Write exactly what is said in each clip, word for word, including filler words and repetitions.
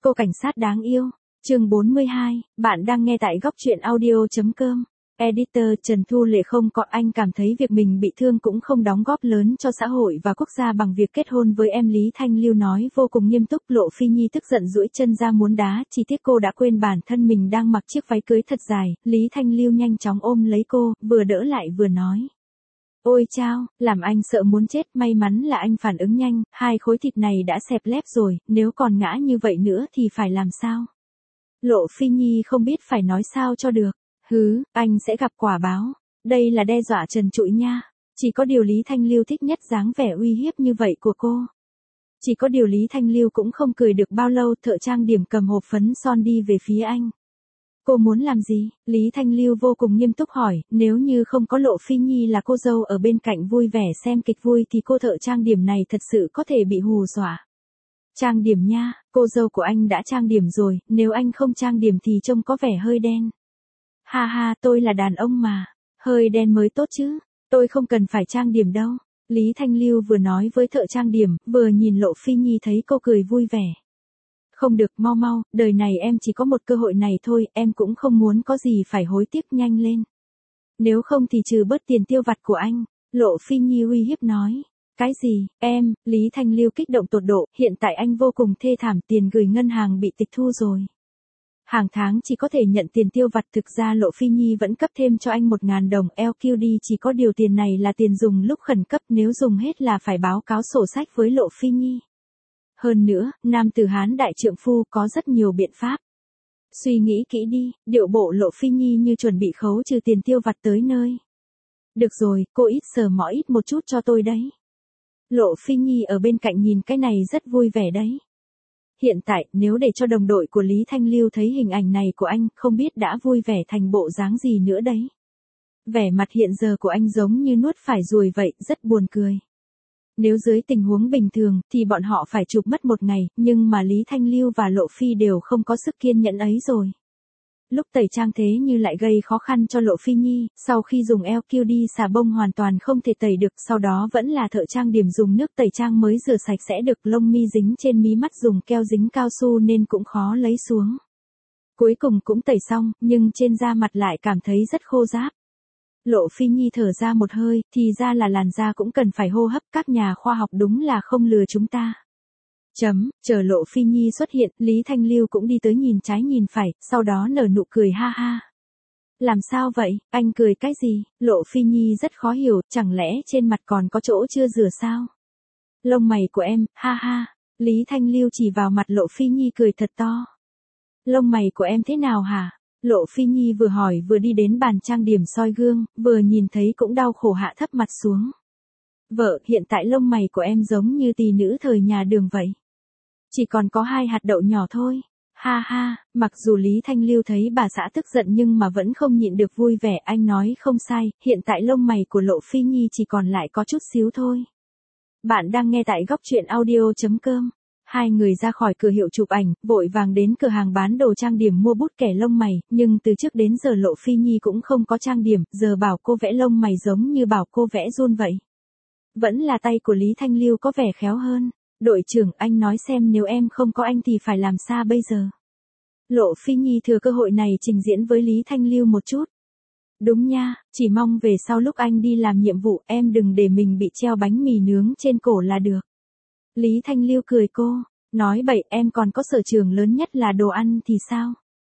Cô cảnh sát đáng yêu. Chương bốn mươi hai, bạn đang nghe tại góc truyện audio.com. Editor Trần Thu Lệ không có anh cảm thấy việc mình bị thương cũng không đóng góp lớn cho xã hội và quốc gia bằng việc kết hôn với em Lý Thanh Lưu nói vô cùng nghiêm túc. Lộ Phi Nhi tức giận duỗi chân ra muốn đá, chi tiết cô đã quên bản thân mình đang mặc chiếc váy cưới thật dài. Lý Thanh Lưu nhanh chóng ôm lấy cô, vừa đỡ lại vừa nói. Ôi chao, làm anh sợ muốn chết, may mắn là anh phản ứng nhanh, hai khối thịt này đã xẹp lép rồi, nếu còn ngã như vậy nữa thì phải làm sao? Lộ Phi Nhi không biết phải nói sao cho được. Hứ, anh sẽ gặp quả báo. Đây là đe dọa trần trụi nha. Chỉ có điều Lý Thanh Lưu thích nhất dáng vẻ uy hiếp như vậy của cô. Chỉ có điều Lý Thanh Lưu cũng không cười được bao lâu, thợ trang điểm cầm hộp phấn son đi về phía anh. Cô muốn làm gì? Lý Thanh Lưu vô cùng nghiêm túc hỏi, nếu như không có Lộ Phi Nhi là cô dâu ở bên cạnh vui vẻ xem kịch vui thì cô thợ trang điểm này thật sự có thể bị hù dọa. Trang điểm nha, cô dâu của anh đã trang điểm rồi, nếu anh không trang điểm thì trông có vẻ hơi đen. Ha ha, tôi là đàn ông mà, hơi đen mới tốt chứ, tôi không cần phải trang điểm đâu. Lý Thanh Lưu vừa nói với thợ trang điểm, vừa nhìn Lộ Phi Nhi thấy cô cười vui vẻ. Không được, mau mau, đời này em chỉ có một cơ hội này thôi, em cũng không muốn có gì phải hối tiếc, nhanh lên. Nếu không thì trừ bớt tiền tiêu vặt của anh, Lộ Phi Nhi uy hiếp nói. Cái gì, em? Lý Thanh Lưu kích động tột độ, hiện tại anh vô cùng thê thảm, tiền gửi ngân hàng bị tịch thu rồi. Hàng tháng chỉ có thể nhận tiền tiêu vặt, thực ra Lộ Phi Nhi vẫn cấp thêm cho anh một ngàn đồng lờ quy đê, chỉ có điều tiền này là tiền dùng lúc khẩn cấp, nếu dùng hết là phải báo cáo sổ sách với Lộ Phi Nhi. Hơn nữa, nam tử Hán đại trượng phu có rất nhiều biện pháp. Suy nghĩ kỹ đi, điệu bộ Lộ Phi Nhi như chuẩn bị khấu trừ tiền tiêu vặt tới nơi. Được rồi, cô ít sờ mó ít một chút cho tôi đấy. Lộ Phi Nhi ở bên cạnh nhìn cái này rất vui vẻ đấy. Hiện tại, nếu để cho đồng đội của Lý Thanh Lưu thấy hình ảnh này của anh, không biết đã vui vẻ thành bộ dáng gì nữa đấy. Vẻ mặt hiện giờ của anh giống như nuốt phải ruồi vậy, rất buồn cười. Nếu dưới tình huống bình thường, thì bọn họ phải chụp mất một ngày, nhưng mà Lý Thanh Lưu và Lộ Phi đều không có sức kiên nhẫn ấy rồi. Lúc tẩy trang thế như lại gây khó khăn cho Lộ Phi Nhi, sau khi dùng lờ quy đê xà bông hoàn toàn không thể tẩy được, sau đó vẫn là thợ trang điểm dùng nước tẩy trang mới rửa sạch sẽ được, lông mi dính trên mí mắt dùng keo dính cao su nên cũng khó lấy xuống. Cuối cùng cũng tẩy xong, nhưng trên da mặt lại cảm thấy rất khô ráp. Lộ Phi Nhi thở ra một hơi, thì ra là làn da cũng cần phải hô hấp, các nhà khoa học đúng là không lừa chúng ta. Chấm, chờ Lộ Phi Nhi xuất hiện, Lý Thanh Lưu cũng đi tới nhìn trái nhìn phải, sau đó nở nụ cười ha ha. Làm sao vậy, anh cười cái gì? Lộ Phi Nhi rất khó hiểu, chẳng lẽ trên mặt còn có chỗ chưa rửa sao? Lông mày của em, ha ha. Lý Thanh Lưu chỉ vào mặt Lộ Phi Nhi cười thật to. Lông mày của em thế nào hả? Lộ Phi Nhi vừa hỏi vừa đi đến bàn trang điểm soi gương, vừa nhìn thấy cũng đau khổ hạ thấp mặt xuống. Vợ, hiện tại lông mày của em giống như tỷ nữ thời nhà Đường vậy. Chỉ còn có hai hạt đậu nhỏ thôi. Ha ha, mặc dù Lý Thanh Lưu thấy bà xã tức giận nhưng mà vẫn không nhịn được vui vẻ, anh nói không sai, hiện tại lông mày của Lộ Phi Nhi chỉ còn lại có chút xíu thôi. Bạn đang nghe tại góc truyện audio.com. Hai người ra khỏi cửa hiệu chụp ảnh, vội vàng đến cửa hàng bán đồ trang điểm mua bút kẻ lông mày, nhưng từ trước đến giờ Lộ Phi Nhi cũng không có trang điểm, giờ bảo cô vẽ lông mày giống như bảo cô vẽ giun vậy. Vẫn là tay của Lý Thanh Lưu có vẻ khéo hơn. Đội trưởng, anh nói xem nếu em không có anh thì phải làm sao bây giờ? Lộ Phi Nhi thừa cơ hội này trình diễn với Lý Thanh Lưu một chút. Đúng nha, chỉ mong về sau lúc anh đi làm nhiệm vụ em đừng để mình bị treo bánh mì nướng trên cổ là được. Lý Thanh Lưu cười cô, nói bậy, em còn có sở trường lớn nhất là đồ ăn thì sao?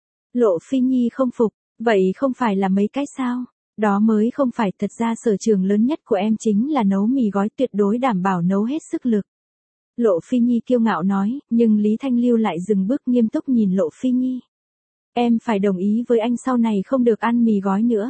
Lộ Phi Nhi không phục, vậy không phải là mấy cái sao? Đó mới không phải, thật ra sở trường lớn nhất của em chính là nấu mì gói, tuyệt đối đảm bảo nấu hết sức lực. Lộ Phi Nhi kiêu ngạo nói, nhưng Lý Thanh Lưu lại dừng bước nghiêm túc nhìn Lộ Phi Nhi. Em phải đồng ý với anh sau này không được ăn mì gói nữa.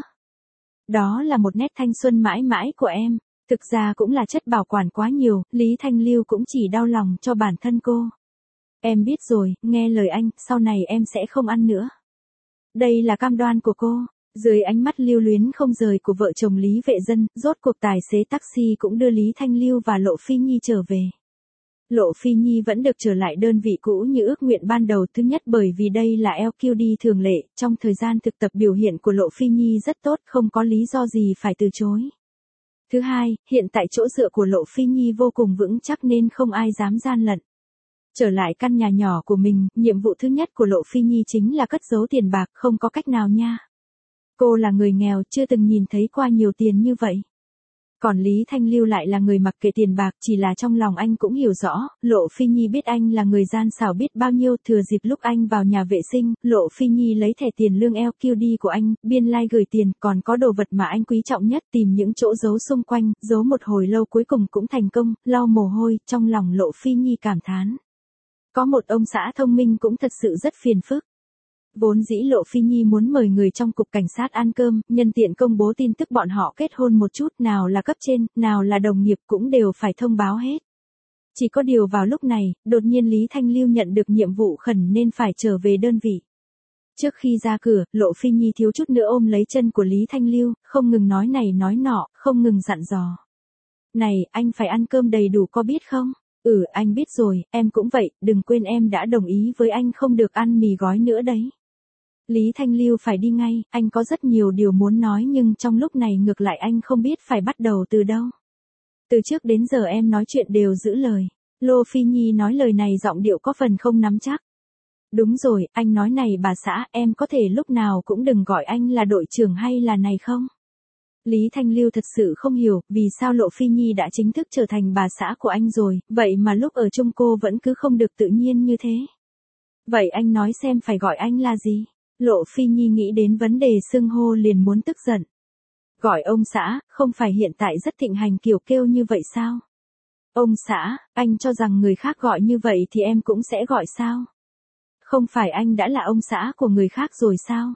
Đó là một nét thanh xuân mãi mãi của em, thực ra cũng là chất bảo quản quá nhiều, Lý Thanh Lưu cũng chỉ đau lòng cho bản thân cô. Em biết rồi, nghe lời anh, sau này em sẽ không ăn nữa. Đây là cam đoan của cô. Dưới ánh mắt lưu luyến không rời của vợ chồng Lý Vệ Dân, rốt cuộc tài xế taxi cũng đưa Lý Thanh Lưu và Lộ Phi Nhi trở về. Lộ Phi Nhi vẫn được trở lại đơn vị cũ như ước nguyện ban đầu, thứ nhất bởi vì đây là lờ quy đê thường lệ, trong thời gian thực tập biểu hiện của Lộ Phi Nhi rất tốt, không có lý do gì phải từ chối. Thứ hai, hiện tại chỗ dựa của Lộ Phi Nhi vô cùng vững chắc nên không ai dám gian lận. Trở lại căn nhà nhỏ của mình, nhiệm vụ thứ nhất của Lộ Phi Nhi chính là cất giấu tiền bạc, không có cách nào nha. Cô là người nghèo, chưa từng nhìn thấy qua nhiều tiền như vậy. Còn Lý Thanh Lưu lại là người mặc kệ tiền bạc, chỉ là trong lòng anh cũng hiểu rõ, Lộ Phi Nhi biết anh là người gian xảo biết bao nhiêu. Thừa dịp lúc anh vào nhà vệ sinh, Lộ Phi Nhi lấy thẻ tiền lương lờ quy đê của anh, biên lai like gửi tiền, còn có đồ vật mà anh quý trọng nhất, tìm những chỗ giấu xung quanh, giấu một hồi lâu cuối cùng cũng thành công, lau mồ hôi, trong lòng Lộ Phi Nhi cảm thán. Có một ông xã thông minh cũng thật sự rất phiền phức. Vốn dĩ Lộ Phi Nhi muốn mời người trong cục cảnh sát ăn cơm, nhân tiện công bố tin tức bọn họ kết hôn một chút, nào là cấp trên, nào là đồng nghiệp cũng đều phải thông báo hết. Chỉ có điều vào lúc này, đột nhiên Lý Thanh Lưu nhận được nhiệm vụ khẩn nên phải trở về đơn vị. Trước khi ra cửa, Lộ Phi Nhi thiếu chút nữa ôm lấy chân của Lý Thanh Lưu, không ngừng nói này nói nọ, không ngừng dặn dò. Này, anh phải ăn cơm đầy đủ có biết không? Ừ, anh biết rồi, em cũng vậy, đừng quên em đã đồng ý với anh không được ăn mì gói nữa đấy. Lý Thanh Lưu phải đi ngay, anh có rất nhiều điều muốn nói nhưng trong lúc này ngược lại anh không biết phải bắt đầu từ đâu. Từ trước đến giờ em nói chuyện đều giữ lời. Lộ Phi Nhi nói lời này giọng điệu có phần không nắm chắc. Đúng rồi, anh nói này bà xã, em có thể lúc nào cũng đừng gọi anh là đội trưởng hay là này không? Lý Thanh Lưu thật sự không hiểu, vì sao Lộ Phi Nhi đã chính thức trở thành bà xã của anh rồi, vậy mà lúc ở chung cô vẫn cứ không được tự nhiên như thế. Vậy anh nói xem phải gọi anh là gì? Lộ Phi Nhi nghĩ đến vấn đề xưng hô liền muốn tức giận. Gọi ông xã, không phải hiện tại rất thịnh hành kiểu kêu như vậy sao? Ông xã, anh cho rằng người khác gọi như vậy thì em cũng sẽ gọi sao? Không phải anh đã là ông xã của người khác rồi sao?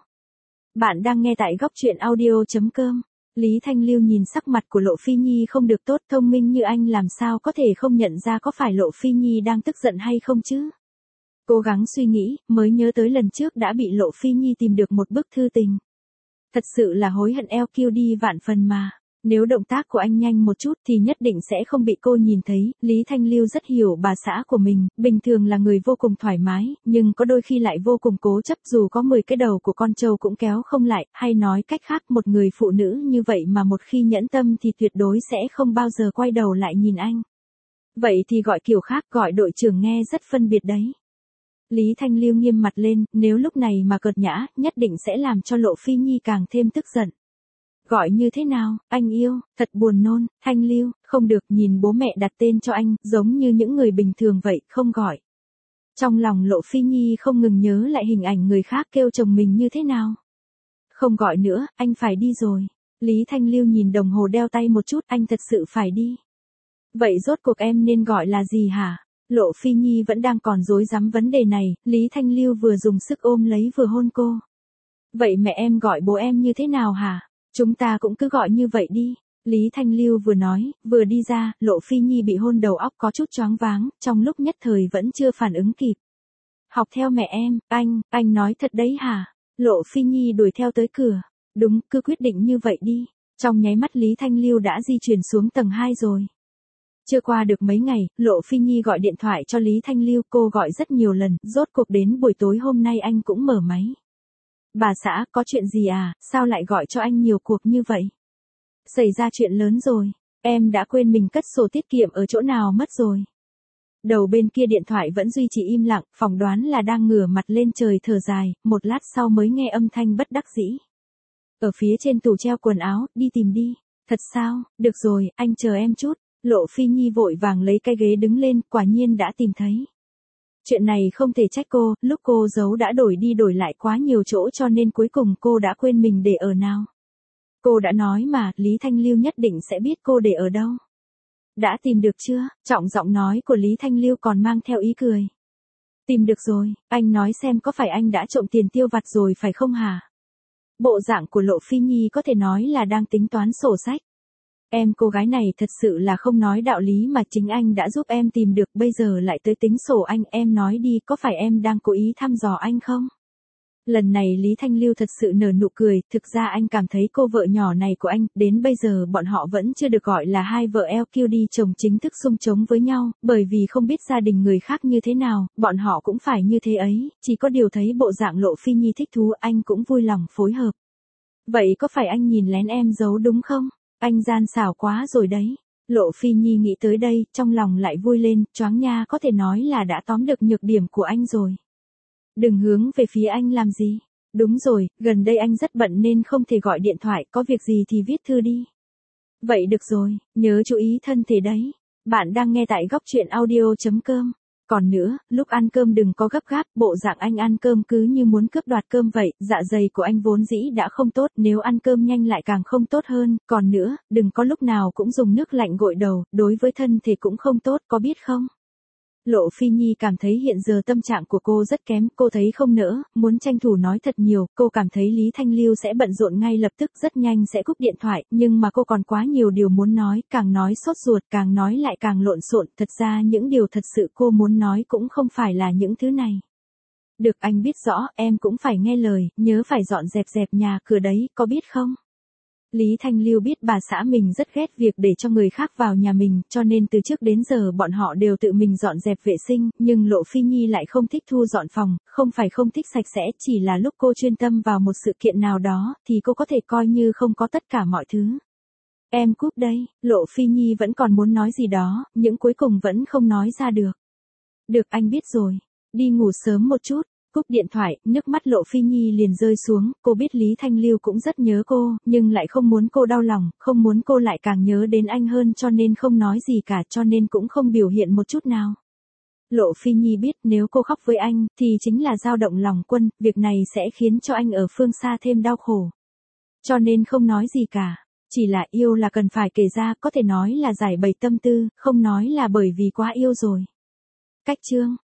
Bạn đang nghe tại góc truyện audio chấm com. Lý Thanh Lưu nhìn sắc mặt của Lộ Phi Nhi không được tốt, thông minh như anh làm sao có thể không nhận ra có phải Lộ Phi Nhi đang tức giận hay không chứ? Cố gắng suy nghĩ, mới nhớ tới lần trước đã bị Lộ Phi Nhi tìm được một bức thư tình. Thật sự là hối hận lờ quy đê vạn phần mà. Nếu động tác của anh nhanh một chút thì nhất định sẽ không bị cô nhìn thấy. Lý Thanh Lưu rất hiểu bà xã của mình, bình thường là người vô cùng thoải mái, nhưng có đôi khi lại vô cùng cố chấp, dù có mười cái đầu của con trâu cũng kéo không lại, hay nói cách khác một người phụ nữ như vậy mà một khi nhẫn tâm thì tuyệt đối sẽ không bao giờ quay đầu lại nhìn anh. Vậy thì gọi kiểu khác, gọi đội trưởng nghe rất phân biệt đấy. Lý Thanh Lưu nghiêm mặt lên, nếu lúc này mà cợt nhã, nhất định sẽ làm cho Lộ Phi Nhi càng thêm tức giận. Gọi như thế nào, anh yêu, thật buồn nôn, Thanh Lưu, không được, nhìn bố mẹ đặt tên cho anh, giống như những người bình thường vậy, không gọi. Trong lòng Lộ Phi Nhi không ngừng nhớ lại hình ảnh người khác kêu chồng mình như thế nào. Không gọi nữa, anh phải đi rồi. Lý Thanh Lưu nhìn đồng hồ đeo tay một chút, anh thật sự phải đi. Vậy rốt cuộc em nên gọi là gì hả? Lộ Phi Nhi vẫn đang còn rối rắm vấn đề này, Lý Thanh Lưu vừa dùng sức ôm lấy vừa hôn cô. Vậy mẹ em gọi bố em như thế nào hả? Chúng ta cũng cứ gọi như vậy đi. Lý Thanh Lưu vừa nói, vừa đi ra, Lộ Phi Nhi bị hôn đầu óc có chút choáng váng, trong lúc nhất thời vẫn chưa phản ứng kịp. Học theo mẹ em, anh, anh nói thật đấy hả? Lộ Phi Nhi đuổi theo tới cửa. Đúng, cứ quyết định như vậy đi. Trong nháy mắt Lý Thanh Lưu đã di chuyển xuống tầng hai rồi. Chưa qua được mấy ngày, Lộ Phi Nhi gọi điện thoại cho Lý Thanh Lưu, cô gọi rất nhiều lần, rốt cuộc đến buổi tối hôm nay anh cũng mở máy. Bà xã, có chuyện gì à, sao lại gọi cho anh nhiều cuộc như vậy? Xảy ra chuyện lớn rồi, em đã quên mình cất sổ tiết kiệm ở chỗ nào mất rồi. Đầu bên kia điện thoại vẫn duy trì im lặng, phỏng đoán là đang ngửa mặt lên trời thở dài, một lát sau mới nghe âm thanh bất đắc dĩ. Ở phía trên tủ treo quần áo, đi tìm đi. Thật sao, được rồi, anh chờ em chút. Lộ Phi Nhi vội vàng lấy cái ghế đứng lên, quả nhiên đã tìm thấy. Chuyện này không thể trách cô, lúc cô giấu đã đổi đi đổi lại quá nhiều chỗ cho nên cuối cùng cô đã quên mình để ở nào. Cô đã nói mà, Lý Thanh Lưu nhất định sẽ biết cô để ở đâu. Đã tìm được chưa? Trọng giọng nói của Lý Thanh Lưu còn mang theo ý cười. Tìm được rồi, anh nói xem có phải anh đã trộm tiền tiêu vặt rồi phải không hả? Bộ dạng của Lộ Phi Nhi có thể nói là đang tính toán sổ sách. Em cô gái này thật sự là không nói đạo lý mà chính anh đã giúp em tìm được, bây giờ lại tới tính sổ anh, em nói đi, có phải em đang cố ý thăm dò anh không? Lần này Lý Thanh Lưu thật sự nở nụ cười, thực ra anh cảm thấy cô vợ nhỏ này của anh, đến bây giờ bọn họ vẫn chưa được gọi là hai vợ lờ quy đê chồng chính thức xung chống với nhau, bởi vì không biết gia đình người khác như thế nào, bọn họ cũng phải như thế ấy, chỉ có điều thấy bộ dạng Lộ Phi Nhi thích thú anh cũng vui lòng phối hợp. Vậy có phải anh nhìn lén em giấu đúng không? Anh gian xảo quá rồi đấy. Lộ Phi Nhi nghĩ tới đây, trong lòng lại vui lên, choáng nha, có thể nói là đã tóm được nhược điểm của anh rồi. Đừng hướng về phía anh làm gì. Đúng rồi, gần đây anh rất bận nên không thể gọi điện thoại, có việc gì thì viết thư đi. Vậy được rồi, nhớ chú ý thân thể đấy. Bạn đang nghe tại góc truyện audio.com. Còn nữa, lúc ăn cơm đừng có gấp gáp, bộ dạng anh ăn cơm cứ như muốn cướp đoạt cơm vậy, dạ dày của anh vốn dĩ đã không tốt, nếu ăn cơm nhanh lại càng không tốt hơn, còn nữa, đừng có lúc nào cũng dùng nước lạnh gội đầu, đối với thân thể cũng không tốt, có biết không? Lộ Phi Nhi cảm thấy hiện giờ tâm trạng của cô rất kém, cô thấy không nỡ, muốn tranh thủ nói thật nhiều, cô cảm thấy Lý Thanh Lưu sẽ bận rộn ngay lập tức rất nhanh sẽ cúp điện thoại, nhưng mà cô còn quá nhiều điều muốn nói, càng nói sốt ruột, càng nói lại càng lộn xộn, thật ra những điều thật sự cô muốn nói cũng không phải là những thứ này. Được, anh biết rõ, em cũng phải nghe lời, nhớ phải dọn dẹp dẹp nhà cửa đấy, có biết không? Lý Thanh Lưu biết bà xã mình rất ghét việc để cho người khác vào nhà mình, cho nên từ trước đến giờ bọn họ đều tự mình dọn dẹp vệ sinh, nhưng Lộ Phi Nhi lại không thích thu dọn phòng, không phải không thích sạch sẽ, chỉ là lúc cô chuyên tâm vào một sự kiện nào đó, thì cô có thể coi như không có tất cả mọi thứ. Em cúp đây, Lộ Phi Nhi vẫn còn muốn nói gì đó, nhưng cuối cùng vẫn không nói ra được. Được, anh biết rồi, đi ngủ sớm một chút. Cúp điện thoại, nước mắt Lộ Phi Nhi liền rơi xuống, cô biết Lý Thanh Lưu cũng rất nhớ cô, nhưng lại không muốn cô đau lòng, không muốn cô lại càng nhớ đến anh hơn cho nên không nói gì cả, cho nên cũng không biểu hiện một chút nào. Lộ Phi Nhi biết nếu cô khóc với anh, thì chính là dao động lòng quân, việc này sẽ khiến cho anh ở phương xa thêm đau khổ. Cho nên không nói gì cả, chỉ là yêu là cần phải kể ra, có thể nói là giải bày tâm tư, không nói là bởi vì quá yêu rồi. Cách chương